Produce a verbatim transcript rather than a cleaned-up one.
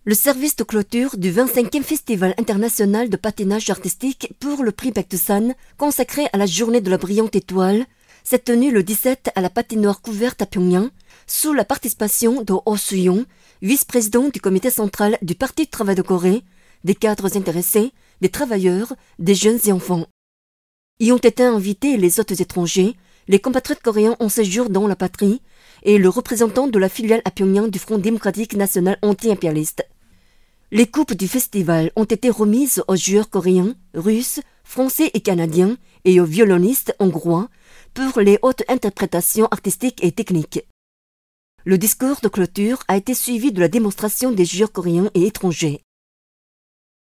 Le service de clôture du vingt-cinquième Festival international de patinage artistique pour le prix Baek Do-san, consacré à la journée de la brillante étoile, s'est tenu le dix-sept à la patinoire couverte à Pyongyang, sous la participation de Oh Soo-young, vice-président du comité central du Parti du travail de Corée, des cadres intéressés, des travailleurs, des jeunes et enfants. Y ont été invités les hôtes étrangers, les compatriotes coréens en séjour dans la patrie et le représentant de la filiale à Pyongyang du Front démocratique national anti-impérialiste. Les coupes du festival ont été remises aux joueurs coréens, russes, français et canadiens et aux violonistes hongrois pour les hautes interprétations artistiques et techniques. Le discours de clôture a été suivi de la démonstration des joueurs coréens et étrangers.